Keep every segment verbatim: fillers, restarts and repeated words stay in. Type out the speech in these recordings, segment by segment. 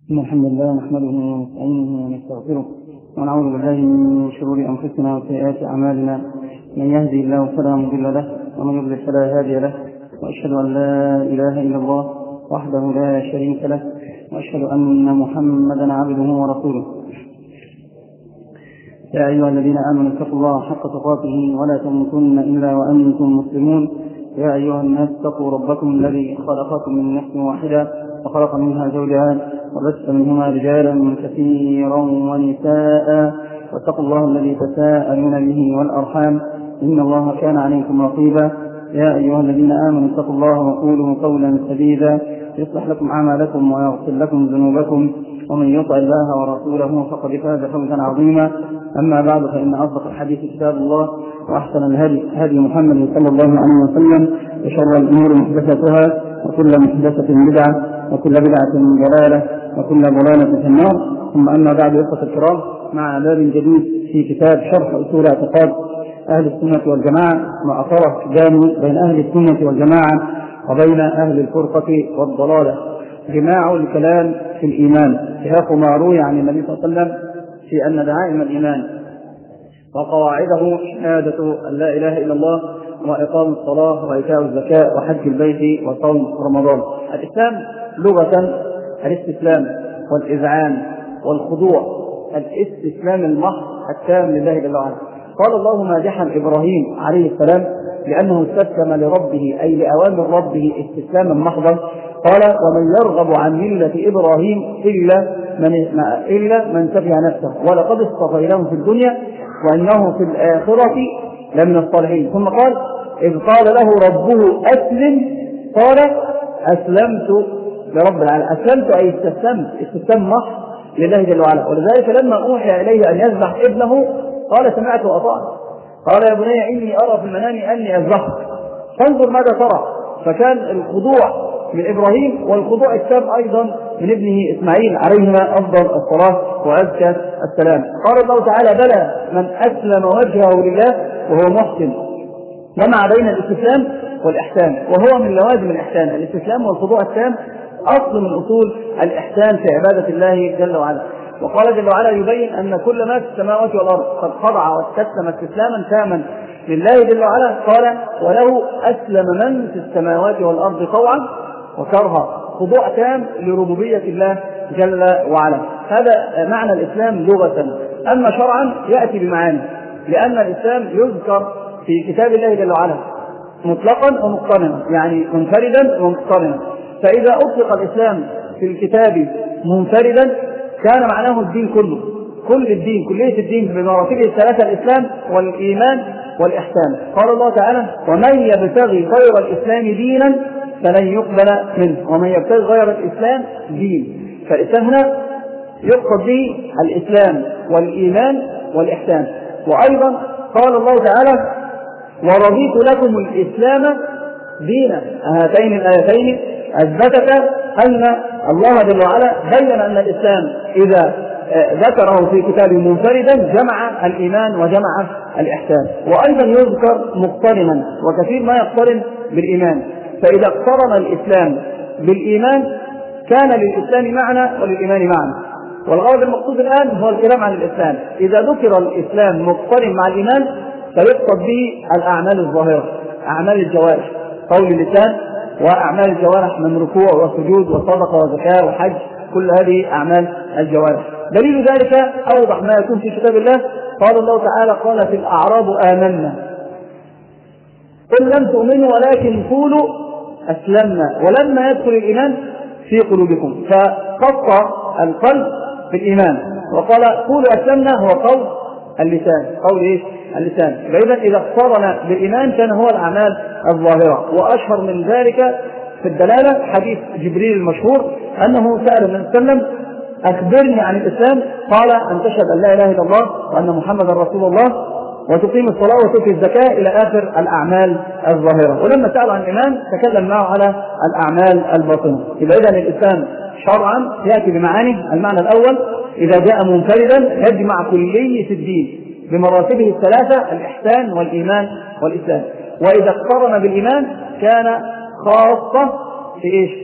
إن الحمد لله نحمده ونستعينه ونستغفره ونعوذ بالله من شرور أنفسنا وسيئات أعمالنا. من يهدي الله فلا مضل له ومن يضلل فلا هادي له، وأشهد أن لا إله إلا الله وحده لا شريك له، وأشهد أن محمدا عبده ورسوله. يا أيها الذين آمنوا اتقوا الله حق تقاته ولا تموتن إلا وأنتم مسلمون. يا أيها الناس اتقوا ربكم الذي خلقكم من نفس واحدة وخلق منها زوجها وبث منهما رجالا كثيرا ونساء، واتقوا الله الذي تساءلون به والأرحام إن الله كان عليكم رقيبا. يا أيها الذين آمنوا اتقوا الله وقولوا قولا سديدا يصلح لكم أعمالكم ويغفر لكم ذنوبكم، ومن يطع الله ورسوله فقد فاز فوزا عظيما. أما بعد، فإن أصدق الحديث كتاب الله، وأحسن الهدي هدي محمد صلى الله عليه وسلم، وشر الأمور محدثاتها، وكل محدثة بدعة، وكل بدعة ضلالة، وكل ضلالة في النار. ثم أما بعد، أخوة الكرام، مع باب جديد في كتاب شرح أصول اعتقاد أهل السنة والجماعة، مع فرق جامع بين أهل السنة والجماعة وبين أهل الفرقة والضلالة. جماع الكلام في الإيمان، سياق ما روي عن النبي صلى الله عليه وسلم في أن دعائم الإيمان وقواعده شهادة أن لا إله إلا الله، وإقام الصلاة، وإيتاء الزكاة، وحج البيت، وصوم رمضان. الإسلام لغة الاستسلام والإذعان والخضوع، الاستسلام المحض التام لله جل وعلا. قال الله مادحا إبراهيم عليه السلام لأنه استسلم لربه، أي لأوامر ربه استسلاما محضا. قال: ومن يرغب عن ملة إبراهيم إلا من إلا من سفه نفسه ولقد اصطفيناه في الدنيا وإنه في الآخرة لمن الصالحين. ثم قال: إذ قال له ربه أسلم قال: أسلمت لرب العالمين. أسلمت أي استسلمت استسلام محض لله جل وعلا. ولذلك لما أوحي إليه أن يذبح ابنه قال: سمعت وأطعت. قال: يا بني إني أرى في المنام أني أذبحك فانظر ماذا ترى. فكان الخضوع من إبراهيم والخضوع التام أيضا من ابنه إسماعيل عليهما أفضل الصلاة وأزكى السلام. قال الله تعالى: بلى من أسلم وجهه لله وهو محسن. جمع بين الاستسلام والإحسان، وهو من لوازم الإحسان. الاستسلام والخضوع التام أصل من أصول الإحسان في عبادة الله جل وعلا. وقال جل وعلا يبين أن كل ما في السماوات والأرض قد خضع واستسلم استسلاما تاما لله جل وعلا. قال: وله أسلم من في السماوات والأرض طوعا وكرها، خضوع تام لربوبية الله جل وعلا. هذا معنى الإسلام لغة. أما شرعا يأتي بمعاني، لأن الإسلام يذكر في كتاب الله جل وعلا مطلقا ومقترنا، يعني منفردا ومقترنا. فإذا أطلق الإسلام في الكتاب منفردا كان معناه الدين كله، كل الدين، كلية الدين بمراتبه الثلاثة: الإسلام والإيمان والإحسان. قال الله تعالى: ومن يبتغي غير الإسلام دينا فلن يقبل منه، ومن يبتغي غير الإسلام دين. فالإسلام هنا يقصد به الإسلام والإيمان والإحسان. وأيضا قال الله تعالى: ورضيت لكم الإسلام دينا. هاتين الآيتين أثبتتا أن الله جل وعلا بين أن الإسلام إذا ذكره في كتابه منفردا جمع الإيمان وجمع الإحسان. وأيضا يذكر مقترنا، وكثير ما يقترن بالإيمان. فإذا اقترن الإسلام بالإيمان كان للإسلام معنى وللإيمان معنى. والغرض المقصود الآن هو الكلام عن الإسلام. إذا ذكر الإسلام مقترن مع الإيمان فيقصد به الأعمال الظاهرة، أعمال الجوارح، قول اللسان وأعمال الجوارح من ركوع وسجود وصدقة وزكاة وحج، كل هذه أعمال الجوارح. دليل ذلك أوضح ما يكون في كتاب الله. قال الله تعالى: قالت الأعراب آمنا قل لم تؤمنوا ولكن قولوا أسلمنا ولما يدخل الإيمان في قلوبكم. فخص القلب بالإيمان وقال: قولوا أسلمنا هو قول اللسان. قول إيه؟ اللسان. فإذا إذا اقترن بالإيمان كان هو الأعمال الظاهرة. وأشهر من ذلك في الدلالة حديث جبريل المشهور أنه سأل النبي صلى الله عليه وسلم: أخبرني عن الإسلام. قال: أن تشهد أن لا إله إلا الله وأن محمدا رسول الله وتقيم الصلاة وتؤتي الزكاة إلى آخر الأعمال الظاهرة. ولما سأل عن الإيمان تكلم معه على الأعمال الباطنة. إذا إذن الإسلام شرعا يأتي بمعاني. المعنى الأول: إذا جاء منفردا يجمع كلية الدين بمراتبه الثلاثة: الإحسان والإيمان والإسلام. وإذا اقترن بالإيمان كان خاصة في إيش؟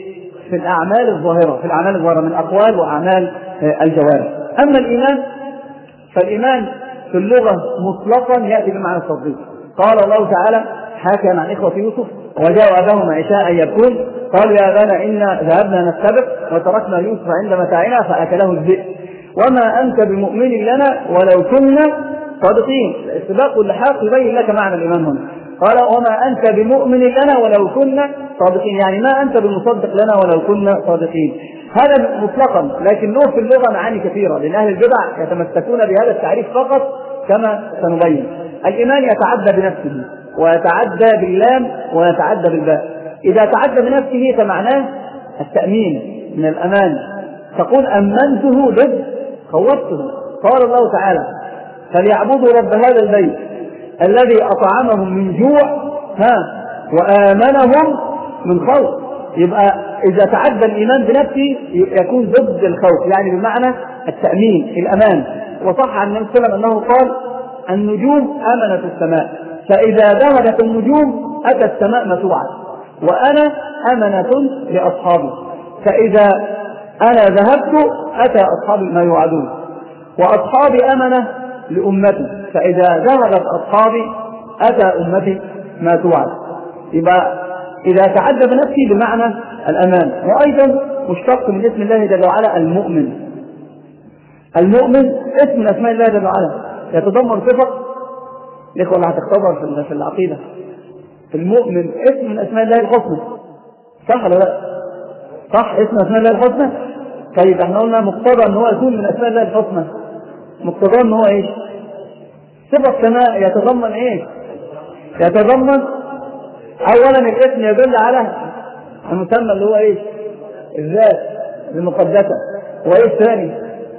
في الأعمال الظاهرة، في الأعمال الظاهرة من أقوال وأعمال الجوارح. أما الإيمان فالإيمان في اللغة مطلقا يأتي بمعنى التصديق. قال الله تعالى حكى عن إخوة يوسف وجاءوا أباهم عشاء يبكون قالوا يا أبانا إنا ذهبنا نستبق وتركنا يوسف عند متاعنا فأكله الذئب وما أنت بمؤمن لنا ولو كنا صادقين. السباق واللحاق يبين لك معنى الإيمان هنا. قال وما أنت بمؤمن لنا ولو كنا صادقين، يعني ما أنت بمصدق لنا ولو كنا صادقين. هذا مطلقا، لكن له في اللغة معاني كثيرة، لأن أهل البدع يتمسكون بهذا التعريف فقط كما سنبين. الإيمان يتعدى بنفسه ويتعدى باللام ويتعدى بالباء. إذا تعدى بنفسه فمعناه التأمين من الأمان، تقول أمنته ضد خوفته. قال الله تعالى فليعبدوا رب هذا البيت الذي أطعمهم من جوع ها وآمنهم من خوف. يبقى إذا تعدى الإيمان بنفسه يكون ضد الخوف، يعني بمعنى التأمين الأمان. وصح عن النبي صلى الله عليه وسلم أنه قال النجوم أمنة السماء، فإذا ذهبت النجوم أتى السماء ما توعد، وأنا أمنة لأصحابي، فإذا أنا ذهبت أتى أصحابي ما يوعدون، وأصحابي أمنة لأمتي، فإذا ذهبت أصحابي أتى أمتي ما توعد. يبقى إذا تعدى بنفسي بمعنى الأمان. وأيضا مشتق من اسم الله جل وعلا المؤمن. المؤمن اسم من أسماء الله جل وعلا يتضمن صفة. الإخوة اللي هتختبر في العقيدة، المؤمن اسم من أسماء الله الحسنى، صح ولا لا؟ صح، اسم أسماء الله الحسنى. طيب احنا قلنا مقتضى ان هو يكون من أسماء الله الحسنى، مقتضى ان هو ايش؟ صفة سماء يتضمن ايش؟ يتضمن اولا الاسم يدل على المسمى اللي هو ايش؟ الذات المقدسة. وايه ثاني؟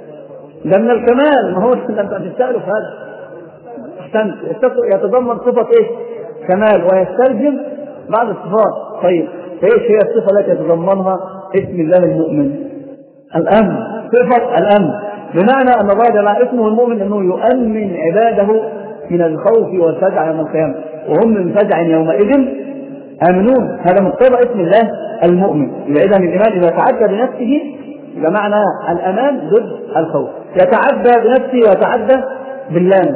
ده من الكمال، ما هو انت هتستألف هذا. احسنت، يتضمن صفة ايش؟ كمال، ويستلزم بعض الصفات. طيب ايش هي الصفة التي يتضمنها اسم الله المؤمن؟ الامن، صفة الامن، بمعنى ان الله جل وعلا اسمه المؤمن انه يؤمن عباده من الخوف والفزع يوم القيامة، وهم من فزع يومئذ آمنون. هذا مقتضى اسم الله المؤمن. إذا الإيمان إذا تعدى بنفسه بمعنى الأمان ضد الخوف، يتعدى بنفسه ويتعدى باللام،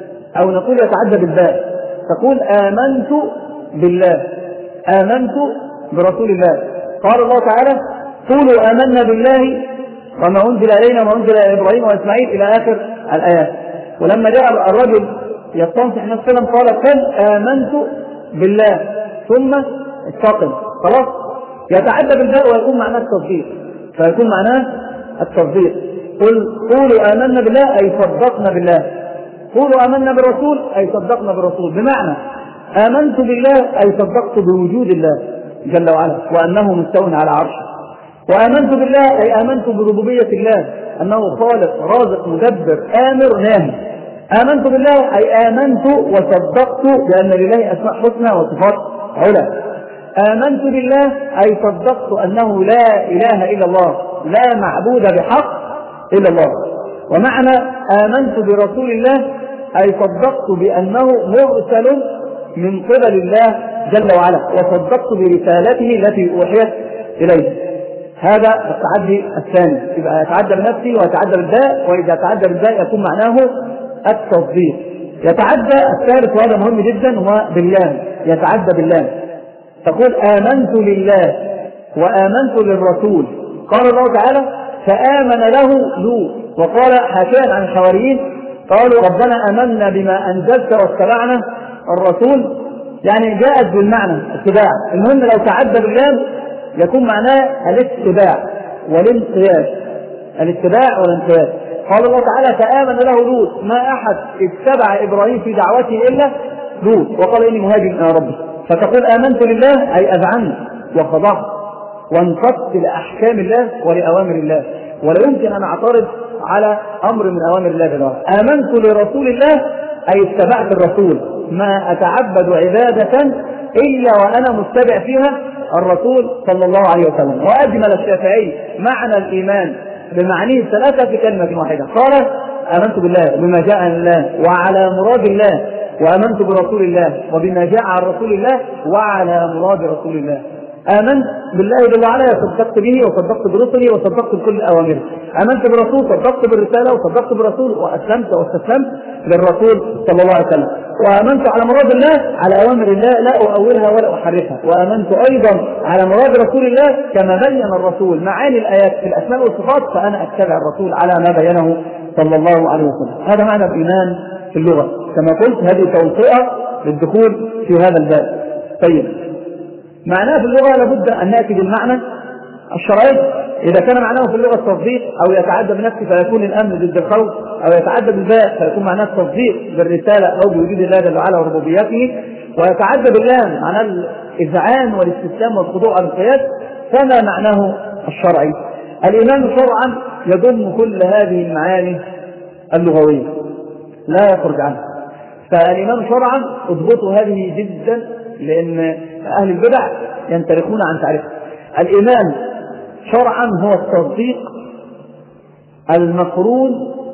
أو نقول يتعدى بالباء. تقول آمنت بالله، آمنت برسول الله. قال الله تعالى قولوا آمنا بالله وما أنزل إلينا وما أنزل إلى إبراهيم وإسماعيل إلى آخر الآيات. ولما جاء الرجل يستنصح النبي صلى الله عليه وسلم قال قل آمنت بالله ثم استقم. خلاص، يتعدى بالباء ويكون معناه التصديق، فيكون معناه التصديق. قل قولوا آمنا بالله أي صدقنا بالله، قولوا آمنا بالرسول أي صدقنا بالرسول، بمعنى آمنت بالله أي صدقت بوجود الله جل وعلا وأنه مستو على عرشه، وآمنت بالله أي آمنت بربوبية الله أنه خالق رازق مدبر آمر ناهي. آمنت بالله أي آمنت وصدقت بأن لله أسماء حسنى وصفات علا. آمنت بالله أي صدقت أنه لا إله إلا الله، لا معبود بحق إلا الله. ومعنى آمنت برسول الله أي صدقت بأنه مرسل من قبل الله جل وعلا، وصدقت برسالته التي أوحيت إليه. هذا التعدي الثاني، يبقى يتعدى بنفسه ويتعدى بالباء، وإذا تعدى بالباء يكون معناه التصديق. يتعدى الثالث وهذا مهم جدا هو باللام، يتعدى باللام. تقول آمنت لله وآمنت للرسول. قال الله تعالى فآمن له لوط. وقال حكاية عن الحواريين قالوا ربنا آمنا بما أنزلت واتبعنا الرسول، يعني جاءت بالمعنى اتباع. المهم لو تعدى باللام يكون معناه الاتباع والانقياد، الاتباع والانقياد. قال الله تعالى فآمن له لوط، ما أحد اتبع إبراهيم في دعوته إلا لوط، وقال إني مهاجر إلى ربي. فتقول آمنت لله أي أذعنت وخضعت وانقدت لأحكام الله ولأوامر الله، ولا يمكن أن أعترض على أمر من أوامر الله جل وعلا. آمنت لرسول الله أي اتبعت الرسول، ما أتعبد عبادة إلا وأنا متبع فيها الرسول صلى الله عليه وسلم. وأجمل الشافعي معنى الإيمان بمعانيه الثلاثة في كلمة واحدة، قال آمنت بالله بما جاء عن الله وعلى مراد الله، وآمنت برسول الله وبما جاء عن رسول الله وعلى مراد رسول الله. آمنت بالله جل وعلا وصدقت به وصدقت برسله وصدقت بكل أوامره. آمنت برسول صدقت بالرسالة وصدقت برسول وأسلمت واستسلمت للرسول صلى الله عليه وسلم. وآمنت على مراد الله على أوامر الله لا أؤولها ولا أحرفها. وآمنت أيضا على مراد رسول الله كما بين الرسول معاني الآيات في الأسماء والصفات فأنا أتبع الرسول على ما بينه صلى الله عليه وسلم. هذا معنى الإيمان في اللغة كما قلت، هذه توطئة للدخول في هذا الباب. طيب، معناه في اللغة لابد أن نأتي بالمعنى الشرعي. إذا كان معناه في اللغة التصديق أو يتعدى بنفسه فيكون الأمن ضد الخوف، أو يتعدى بالباء فيكون معناه التصديق بالرسالة أو بوجود الله جل وعلا وربوبيته، ويتعدى باللام معناه الإذعان والاستسلام والخضوع والانقياد، فما معناه الشرعي؟ الإيمان شرعا يضم كل هذه المعاني اللغوية لا يخرج عنها. فالإيمان شرعا اضبطوا هذه جدا، لأن أهل البدع ينطلقون عن تعريفه. الإيمان شرعا هو التصديق المقرون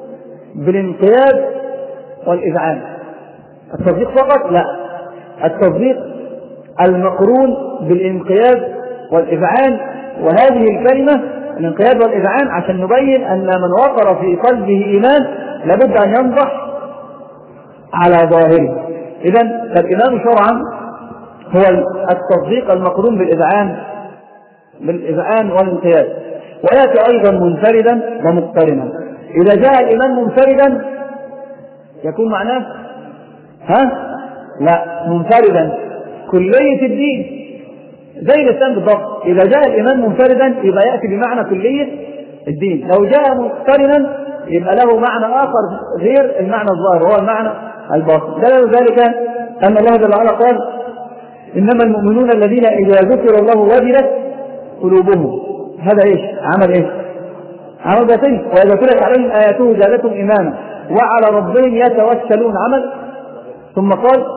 بالانقياد والإذعان. التصديق فقط لا، التصديق المقرون بالانقياد والإذعان. وهذه الكلمة الانقياد والإذعان عشان نبين أن من وقر في قلبه إيمان لابد أن ينضح على ظاهره. إذن الإيمان شرعا هو التصديق المقرون بالإذعان بالإذعان والانقياد، ويأتي أيضا منفردا ومقترنا. إذا جاء الإيمان منفردا يكون معناه ها لا منفردا كلية الدين زي الإسلام بالضبط. إذا جاء الإيمان منفردا يبقى يأتي بمعنى كلية الدين. لو جاء مقترنا يبقى له معنى آخر غير المعنى الظاهر وهو المعنى الباطن. دليل ذلك أن الله جل وعلا قال إنما المؤمنون الذين إذا ذكر الله وجلت قلوبهم. هذا إيش؟ عمل إيش؟ عمل باطن. وإذا تلت عليهم آياته زادتهم إيمانا وعلى ربهم يتوكلون عمل. ثم قال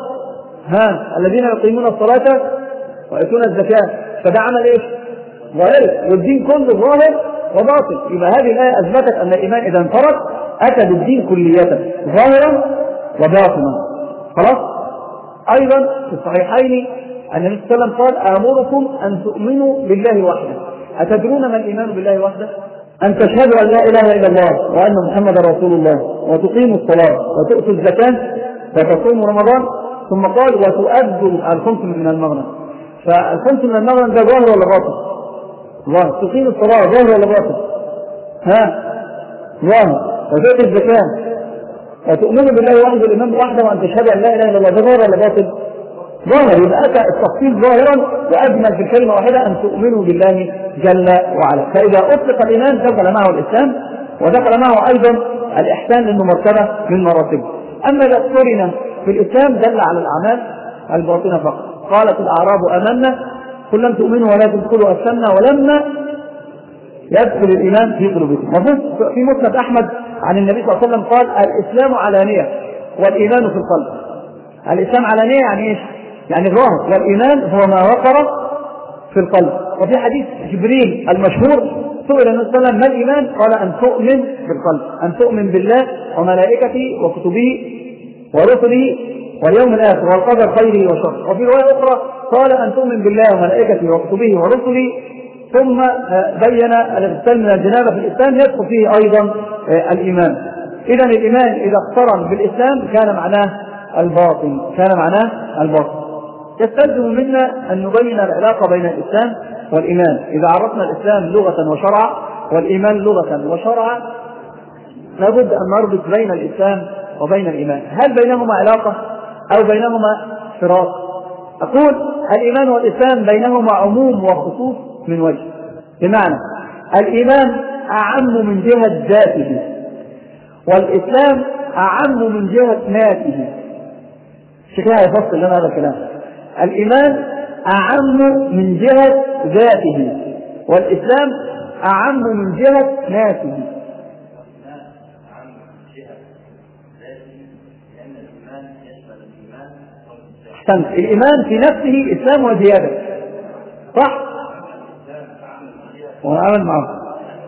ها الذين يقيمون الصلاة ويؤتون الزكاة. فده عمل إيش؟ ظاهر. والدين كله ظاهر وباطن. يبقى هذه الآية أثبتت أن الإيمان إذا انفرد أتى بالدين كلية ظاهرا وباطنا. خلاص. أيضا في الصحيحين أن النبي صلى الله عليه وسلم قال آمركم أن تؤمنوا بالله وحده. أتدرون ما الإيمان بالله وحده؟ أن تشهدوا أن لا إله إلا الله وأن محمد رسول الله وتقيموا الصلاة وتؤتوا الزكاة وتصوموا رمضان. ثم قال وتؤدوا الخمس من المغنم. فالخمس من المغنم ده ظاهر ولا باطن؟ ظاهر. تقيموا الصلاة ظاهر ولا باطن؟ ها ظاهر. وتؤتوا الزكاة وتؤمنوا بالله وحده الإيمان وحده وأن تشهدوا أن لا إله إلا الله. ده ظاهر ولا باطن؟ ظاهر. يبقى أتى التفصيل ظاهرا وأجمل في الكلمة واحدة أن تؤمنوا بالله جل وعلا. فإذا أطلق الإيمان دخل معه الإسلام ودخل معه أيضا الإحسان لأنه مرتبة من مراتبه. أما إذا اقترن في الإسلام دل على الأعمال الباطنة فقط. قالت الأعراب آمنا قل لم تؤمنوا ولكن قولوا أسلمنا ولما يدخل الإيمان في قلوبكم. في مسند أحمد عن النبي صلى الله عليه وسلم قال الإسلام علانية والإيمان في القلب. الإسلام علانية يعني إيش؟ يعني ظاهر. والإيمان هو ما وقر في القلب. وفي حديث جبريل المشهور سئل النبي صلى الله عليه وسلم ما الإيمان؟ قال أن تؤمن بالقلب، أن تؤمن بالله وملائكته وكتبه ورسله واليوم الآخر والقدر خيره وشره. وفي رواية أخرى قال أن تؤمن بالله وملائكته وكتبه ورسله. ثم بين الاغتسال من الجنابة في الإسلام يدخل فيه أيضا الإيمان. إذا الإيمان إذا اقترن بالإسلام كان معناه الباطن، كان معناه الباطن. يستلزم منا أن نبين العلاقة بين الإسلام والإيمان. إذا عرفنا الإسلام لغة وشرعا والإيمان لغة وشرعا لابد أن نربط بين الإسلام وبين الإيمان. هل بينهما علاقة أو بينهما فراق؟ أقول الإيمان والإسلام بينهما عموم وخصوص من وجه. بمعنى الإيمان أعم من جهة ذاته والإسلام أعم من جهة ناته. شكلها يفصل لنا هذا الكلام. الإيمان أعم من جهة ذاته والإسلام أعم من جهة ناته. احسنت. الإيمان في نفسه إسلام وزيادة صح؟ وعمل معه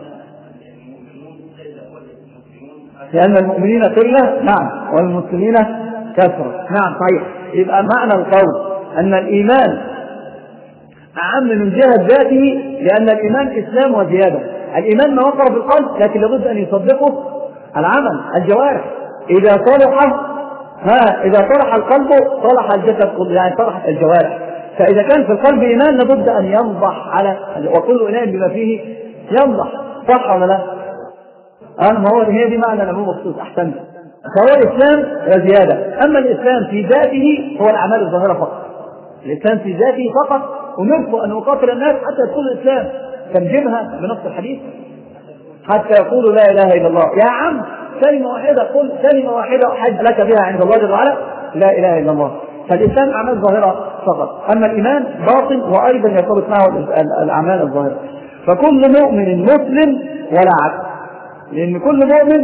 لأن المؤمنين قلة نعم والمسلمين كثرة نعم صحيح. يبقى معنى القول أن الإيمان أعم من جهة ذاته، لأن الإيمان إسلام وزيادة. الإيمان ما وقر في القلب، لكن لابد أن يصدقه العمل، الجوارح. إذا صلح ها إذا صلح القلب صلح الجسد كله، يعني صلحت الجوارح. فإذا كان في القلب إيمان لابد أن ينضح على، وكل إناء بما فيه ينضح، صح ولا لا؟ أنا ما هو هي دي معنى العموم مخصوص. أحسنت. فهو الإسلام وزيادة. أما الإسلام في ذاته هو الأعمال الظاهرة فقط. الإسلام في ذاته فقط، ونرفض أن نقاتل الناس حتى يدخلوا الإسلام، تنجمها بنص الحديث حتى يقولوا لا إله إلا الله. يا عم كلمة واحدة، قل كلمة واحدة أحد لك بها عند الله جل وعلا، لا إله إلا الله. فالإسلام أعمال ظاهرة فقط، أما الإيمان باطن وأيضا يرتبط معه الأعمال الظاهرة. فكل مؤمن مسلم ولا عكس، لأن كل مؤمن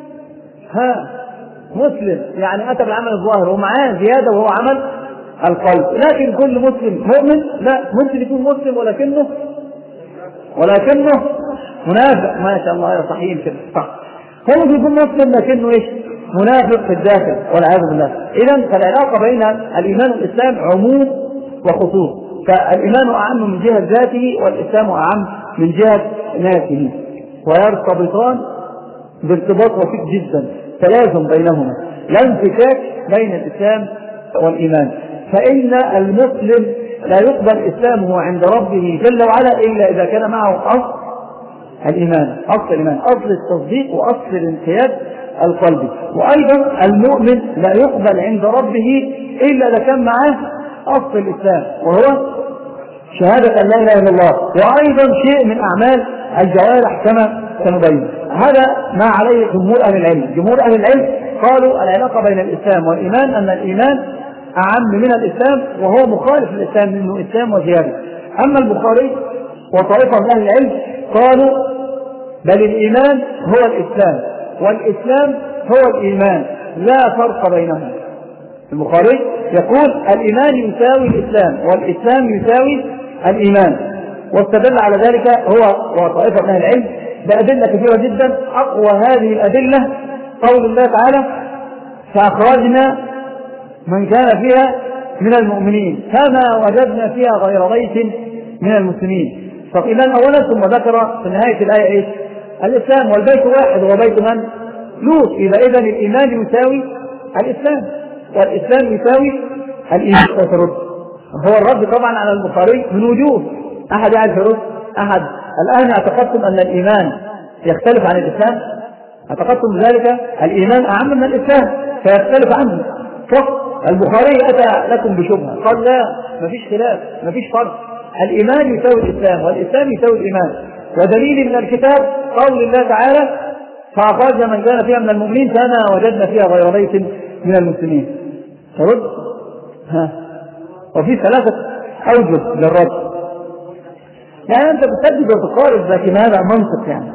ها مسلم يعني أتى بالعمل الظاهر ومعاه زيادة وهو عمل القلب. لكن كل مسلم مؤمن لا، ممكن يكون مسلم ولكنه ولكنه منافق. ما شاء الله يا صحيح كده صح. هو يكون مسلم لكنه ايش؟ منافق في الداخل والعياذ بالله. إذن فالعلاقة بين الإيمان والإسلام عموم وخصوص، فالإيمان أعم من جهة ذاته والإسلام أعم من جهة ناسه، ويرتبطان بارتباط وثيق جدا، تلازم بينهما، لا انفكاك بين الإسلام والإيمان. فإن المسلم لا يقبل إسلامه عند ربه جل وعلا إلا إذا كان معه أصل الإيمان، أصل الإيمان، أصل التصديق وأصل الانقياد القلبي. وأيضا المؤمن لا يقبل عند ربه إلا إذا كان معه أصل الإسلام، وهو شهادة أن لا إله إلا الله، وأيضا شيء من أعمال الجوارح كما سنبين. هذا ما عليه جمهور أهل العلم. جمهور أهل العلم قالوا العلاقة بين الإسلام والإيمان أن الإيمان أعم من الإسلام، وهو مخالف للإسلام منه إسلام وزيادة. أما البخاري وطائفة من أهل العلم قالوا بل الإيمان هو الإسلام والإسلام هو الإيمان، لا فرق بينهما. البخاري يقول الإيمان يساوي الإسلام والإسلام يساوي الإيمان، واستدل على ذلك هو وطائفة من أهل العلم بأدلة كثيرة جدا. أقوى هذه الأدلة قول الله تعالى فأخرجنا من كان فيها من المؤمنين فما وجدنا فيها غير بيت من المسلمين. فالإيمان أولا، ثم ذكر في نهاية الآية إيش؟ الإسلام، والبيت واحد هو بيت من؟ لوط. إذا إذن الإيمان يساوي الإسلام والإسلام يساوي الإيمان. هو الرد طبعا على البخاري من وجوه. أحد يعرف يرد؟ أحد؟ الآن اعتقدتم أن الإيمان يختلف عن الإسلام؟ اعتقدتم ذلك؟ الإيمان أعم من الإسلام فيختلف عنه. البخاري أتى لكم بشبهة قال لا، مفيش خلاف، مفيش فرق، الإيمان يساوي الإسلام والإسلام يساوي الإيمان. ودليل من الكتاب قول الله تعالى فأخرجنا من كان فيها من المؤمنين فما وجدنا فيها غير بيت من المسلمين. فرد ها وفي ثلاثة أوجه للرد. يعني أنت بتسدد وتقارب، لكن هذا منطق يعني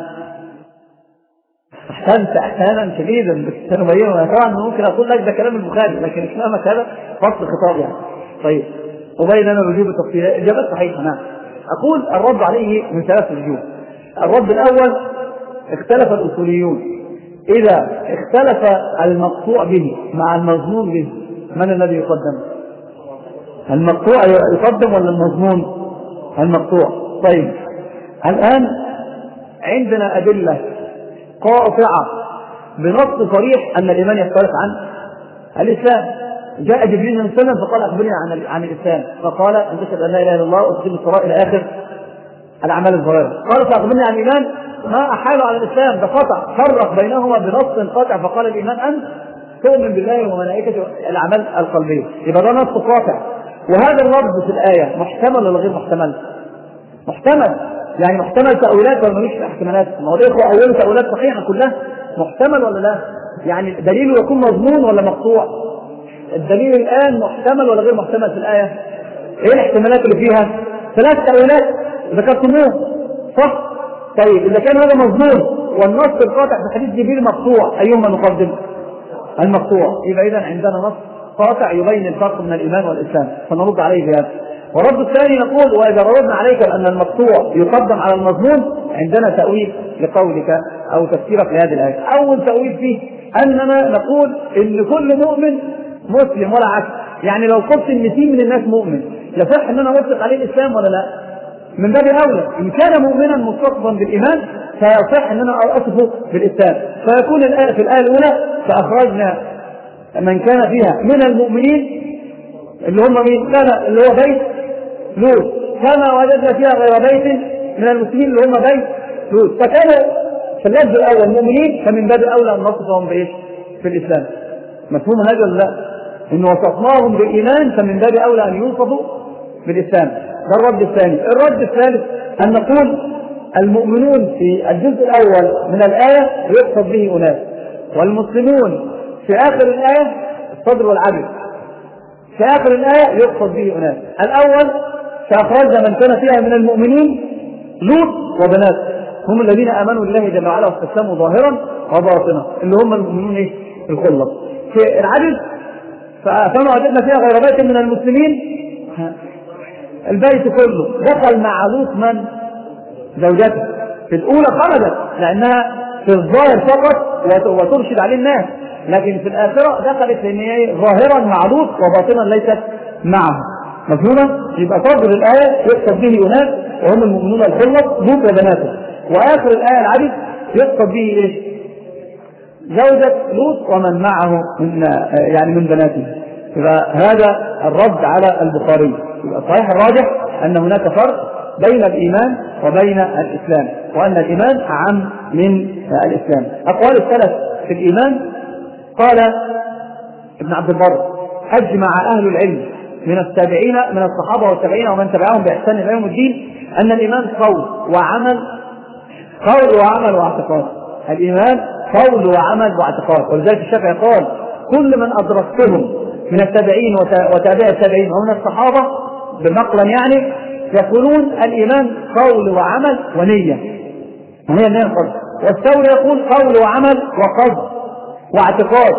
أحسنت أحسانا شديدا بالتنبيه. طبعا ممكن أقول لك ده كلام البخاري، لكن كلامك هذا فصل خطاب يعني. طيب وبين أنا الوجوب التفصيل إجابات صحيحة. نعم. أقول الرد عليه من ثلاث وجوه. الرد الأول اختلف الأصوليون إذا اختلف المقطوع به مع المظنون به من الذي يقدم؟ المقطوع يقدم ولا المظنون؟ المقطوع. طيب الآن عندنا أدلة قاطعة بنص صريح أن الإيمان يختلف عن الإسلام. جاء جبريل من سنة فقال أخبرنا عن عن الإسلام، فقال أن تشهد أن لا إله إلا الله وتقيم الصلاة إلى آخر الأعمال الظاهرة. قال فأخبرني عن الإيمان، ما أحاله على الإسلام، ده قطع، فرق بينهما بنص قاطع، فقال الإيمان أن تؤمن بالله وملائكته الأعمال القلبية. يبقى ده نص قاطع. وهذا اللفظ في الآية محتمل ولا غير محتمل؟ محتمل، يعني محتمل تأويلات ولا ملوش احتمالات؟ ما هو ده إخوة أول تأويلات صحيحة كلها، محتمل ولا لا؟ يعني دليله يكون مضمون ولا مقطوع؟ الدليل الآن محتمل ولا غير محتمل في الآية؟ إيه الاحتمالات اللي فيها؟ ثلاث تأويلات ذكرتموه صح؟ طيب إذا كان هذا مضمون والنص القاطع في حديث جبريل مقطوع، أيهما نقدم؟ المقطوع. يبقى إذا عندنا نص قاطع يبين الفرق من الإيمان والإسلام، فنرد عليه بهذا. والرد الثاني نقول وإذا ردنا عليك أن المقطوع يقدم على المضمون، عندنا تأويل لقولك أو تفسيرك لهذه الآية. أول تأويل فيه أننا نقول إن كل مؤمن مسلم ولا عكس، يعني لو قلت ان في من الناس مؤمن يصح ان انا اوثق عليه الاسلام ولا لا؟ من باب اولى ان كان مؤمنا متصفا بالايمان فيصح ان انا اصفه بالاسلام. فيكون الايه في الايه الاولى فاخرجنا من كان فيها من المؤمنين اللي هم مين؟ كان اللي هو بيت لوط، كما وجدنا فيها غير بيت من المسلمين اللي هم بيت لوط، فكانوا في اللفظ الاول مؤمنين، فمن باب اولى ان نصفهم بايش؟ بالاسلام. مفهوم هذا ولا لا؟ ان وصفناهم بالايمان فمن باب اولى ان يوصفوا بالاسلام. ده الرد الثاني. الرد الثالث ان نقول المؤمنون في الجزء الاول من الايه يقصد به اناس، والمسلمون في اخر الايه الصدر والعدل، في اخر الايه يقصد به اناس. الاول فاخرجنا من كان فيها من المؤمنين لوط وبناته هم الذين امنوا بالله جل وعلا واستسلموا ظاهرا وباطنا اللي هم المؤمنون ايه؟ الخلص. في العدل فما وجدنا فيها غير بيت من المسلمين، البيت كله دخل مع لوط من؟ زوجته. في الاولى خرجت لانها في الظاهر فقط وترشد عليه الناس، لكن في الاخره دخلت لان هي ظاهرا مع لوط وباطنا ليست معه. مفهومه؟ يبقى صدر الايه يقصد به اناس وهم المؤمنون الخلص لوط وبناته، واخر الايه العدل يقصد به ايش؟ زوجة لوط ومن معه من يعني من بناته. يبقى هذا الرد على البخاري. يبقى صحيح الراجح ان هناك فرق بين الايمان وبين الاسلام، وان الايمان اعم من الاسلام. اقوال السلف في الايمان، قال ابن عبد البر: اجمع اهل العلم من التابعين من الصحابه والتابعين ومن تبعهم باحسان الى يوم الدين ان الايمان قول وعمل، قول وعمل واعتقاد. الايمان قول وعمل واعتقاد. ولذلك الشافعي قال: كل من ادركتهم من التابعين وتابع التابعين ومن الصحابه بنقلا يعني يقولون الايمان قول وعمل ونيه، وهي النيه القلب. والثوري يقول قول وعمل وقصد واعتقاد.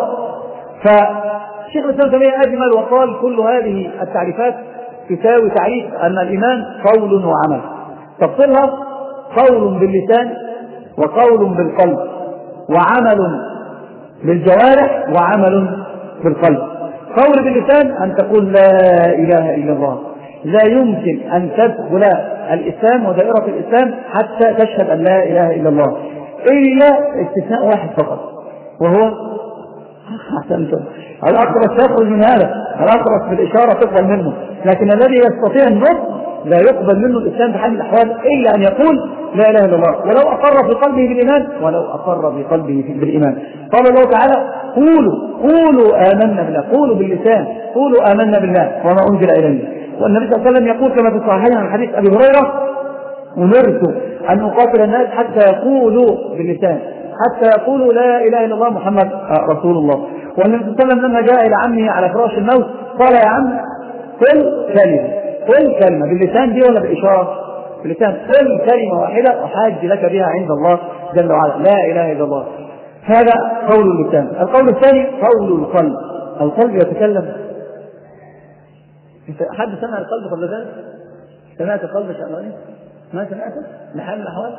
فالشيخ الاسلام تيميه اجمل وقال: كل هذه التعريفات تساوي تعريف ان الايمان قول وعمل. تفصيلها: قول باللسان وقول بالقلب وعمل بالجوارح وعمل بالقلب. قول باللسان أن تقول لا إله إلا الله، لا يمكن أن تدخل الإسلام ودائرة الإسلام حتى تشهد أن لا إله إلا الله، إلا استثناء واحد فقط، وهو أحسنتم الأقرص يخرج من هذا، الأقرص بالإشارة تقبل منه، لكن الذي يستطيع النطق لا يقبل منه الإسلام بحال الأحوال إلا أن يقول لا إله إلا الله، ولو أقر في قلبه بالإيمان، ولو أقر في قلبه بالإيمان. قال الله تعالى: قولوا قولوا آمنا بالله، قولوا باللسان، قولوا آمنا بالله وما أنزل إلينا. والنبي صلى الله عليه وسلم يقول كما في الصحيحين من حديث أبي هريرة: أمرت أن أقاتل الناس حتى يقولوا باللسان، حتى يقولوا لا إله إلا الله محمد رسول الله. والنبي صلى الله عليه وسلم لما جاء إلى عمه على فراش الموت قال: يا عم قل كلمة، قل كلمة باللسان دي ولا بالإشارة؟ باللسان. قل كلمة واحدة أحاج لك بها عند الله جل وعلا، لا إله إلا الله. هذا قول اللسان. القول الثاني قول القلب. القلب يتكلم. حد سمع القلب قبل ذلك؟ سمعت القلب شأنه؟ ما سمعته؟ لحال الأحوال؟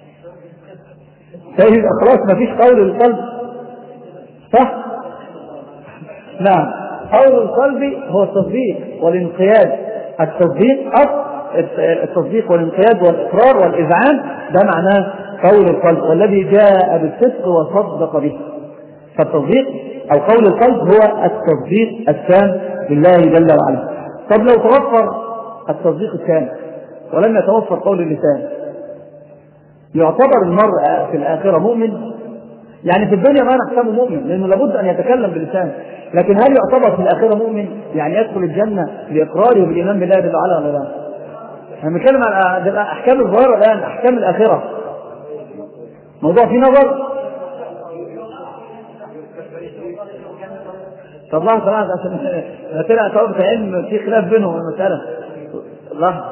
سيد خلاص ما فيش قول القلب، صح؟ نعم. قول القلب هو التصديق والانقياد. التصديق أصل التصديق والانقياد والإقرار والإذعان، ده معناه قول القلب، والذي جاء بالصدق وصدق به. فالتصديق أو قول القلب هو التصديق التام بالله جل وعلا. طب لو توفر التصديق التام ولم يتوفر قول اللسان، يعتبر المرء في الآخرة مؤمن؟ يعني في الدنيا ما نحسبه مؤمن لأنه لابد أن يتكلم باللسان، لكن هل يعتبر في الآخرة مؤمن؟ يعني يدخل الجنة بإقراره بالإيمان بالله جل وعلا ولا لا؟ احنا بنتكلم عن أحكام الظاهرة الآن، أحكام الآخرة موضوع فيه نظر. طب الله سمعت عشان طلع طلبة علم في خلاف بينهم المسألة. الله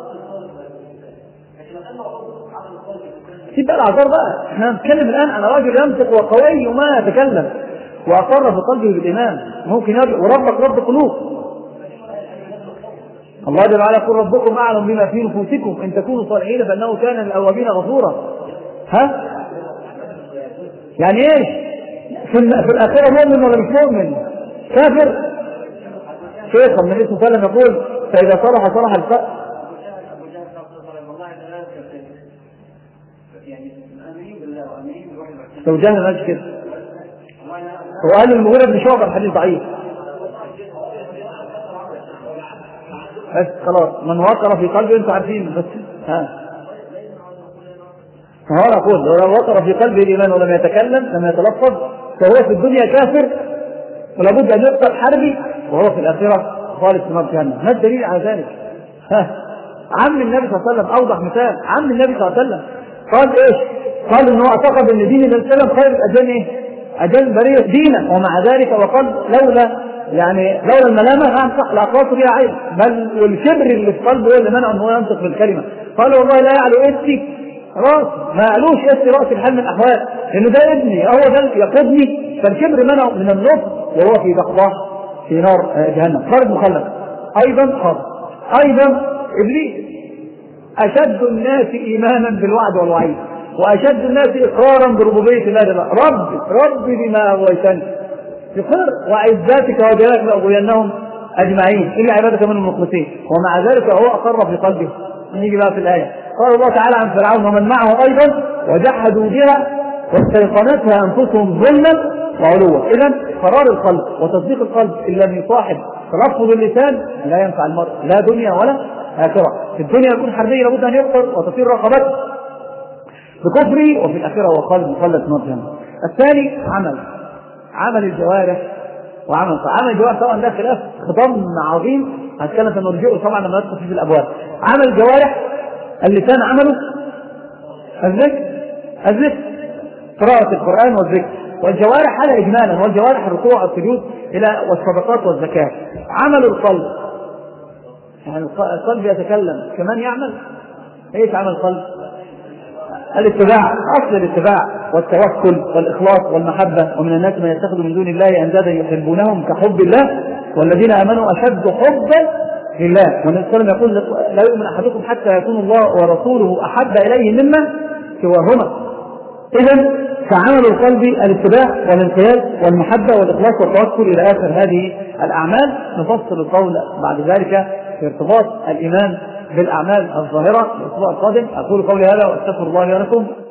سيب بقى الأعذار بقى، احنا نتكلم الآن على راجل يمسك وقوي وما يتكلم وأقر في قلبه بالإيمان، ممكن يرجع. وربك رب قلوب. الله جل وعلا يقول: ربكم أعلم بما في نفوسكم إن تكونوا صالحين فإنه كان للأوابين غفورا. ها؟ يعني إيش؟ في الآخرة مؤمن ولا مش مؤمن؟ كافر؟ في شيخ النبي صلى الله عليه وسلم يقول فإذا صلح صلح القلب. لو جهل ماشي كده وقال المغيرة بن شعبة الحديث ضعيف بس خلاص من وقر في قلبه انتوا عارفين بس ها فهو أقول لو وقر في قلبه الإيمان ولم يتكلم لم يتلفظ فهو في الدنيا كافر ولابد أن يقتل حربي وهو في الآخرة خالص في نار جهنم. ما الدليل على ذلك؟ ها عم النبي صلى الله عليه وسلم أوضح مثال. عم النبي صلى الله عليه وسلم قال إيش؟ قال إنه اعتقد أن دين النبي صلى الله عليه وسلم خير الأديان إيه؟ أديان البرية دينا ومع ذلك وقال لولا يعني لولا الملامة هنصح لأقواته بها عين بل والكبر اللي في قلبه هو اللي منعه أنه ينطق بالكلمة. قال والله لا يعلو إستي راس ما قالوش إستي رأس الحال من الأحوال لأنه ده ابني هو ده يقودني فالكبر منعه من النطق وهو في ضحضاح في نار جهنم خالد مخلد. أيضا خالد أيضا إبليس أشد الناس إيمانا بالوعد والوعيد وأشد الناس إقرارا بربوبية الله رب رب بما أغويتني يقر وعزاتك وجلالك لأغوينهم أجمعين إلا عبادك منهم المخلصين ومع ذلك هو أقر في قلبه. نيجي بقى في الآية قال الله تعالى عن فرعون ومن معه أيضا وجحدوا بها واستيقنتها أنفسهم ظلما وعلوا. إذن قرار القلب وتصديق القلب إن لم يصاحب تلفظ اللسان لا ينفع المرء لا دنيا ولا آخرة. في الدنيا يكون حربي لابد أن يقتل وتصير رقبته بكفره وفي الآخرة هو خالد مخلد نار جهنم. الثاني عمل عمل الجوارح وعمل عمل الجوارح طبعا ده خلاف خضم عظيم هتكلم سنرجئه طبعا لما ندخل في الأبواب. عمل الجوارح اللسان عمله الذكر الذكر قراءة القرآن والذكر والجوارح على إجمالا والجوارح الركوع والسجود إلى والصدقات والزكاة. عمل القلب يعني القلب يتكلم كمان يعمل ايش عمل القلب؟ الاتباع اصل الاتباع والتوكل والاخلاص والمحبه ومن الناس من يتخذ من دون الله اندادا يحبونهم كحب الله والذين امنوا اشد حبا لله. والنبي صلى الله عليه وسلم يقول لا يؤمن احدكم حتى يكون الله ورسوله احب اليه مما سواهما. اذا فعمل القلب الاتباع والانقياد والمحبه والاخلاص والتوكل الى اخر هذه الاعمال. نفصل القول بعد ذلك في ارتباط الإيمان بالأعمال الظاهرة الأسبوع القادم. أقول قولي هذا وأستغفر الله لي ولكم.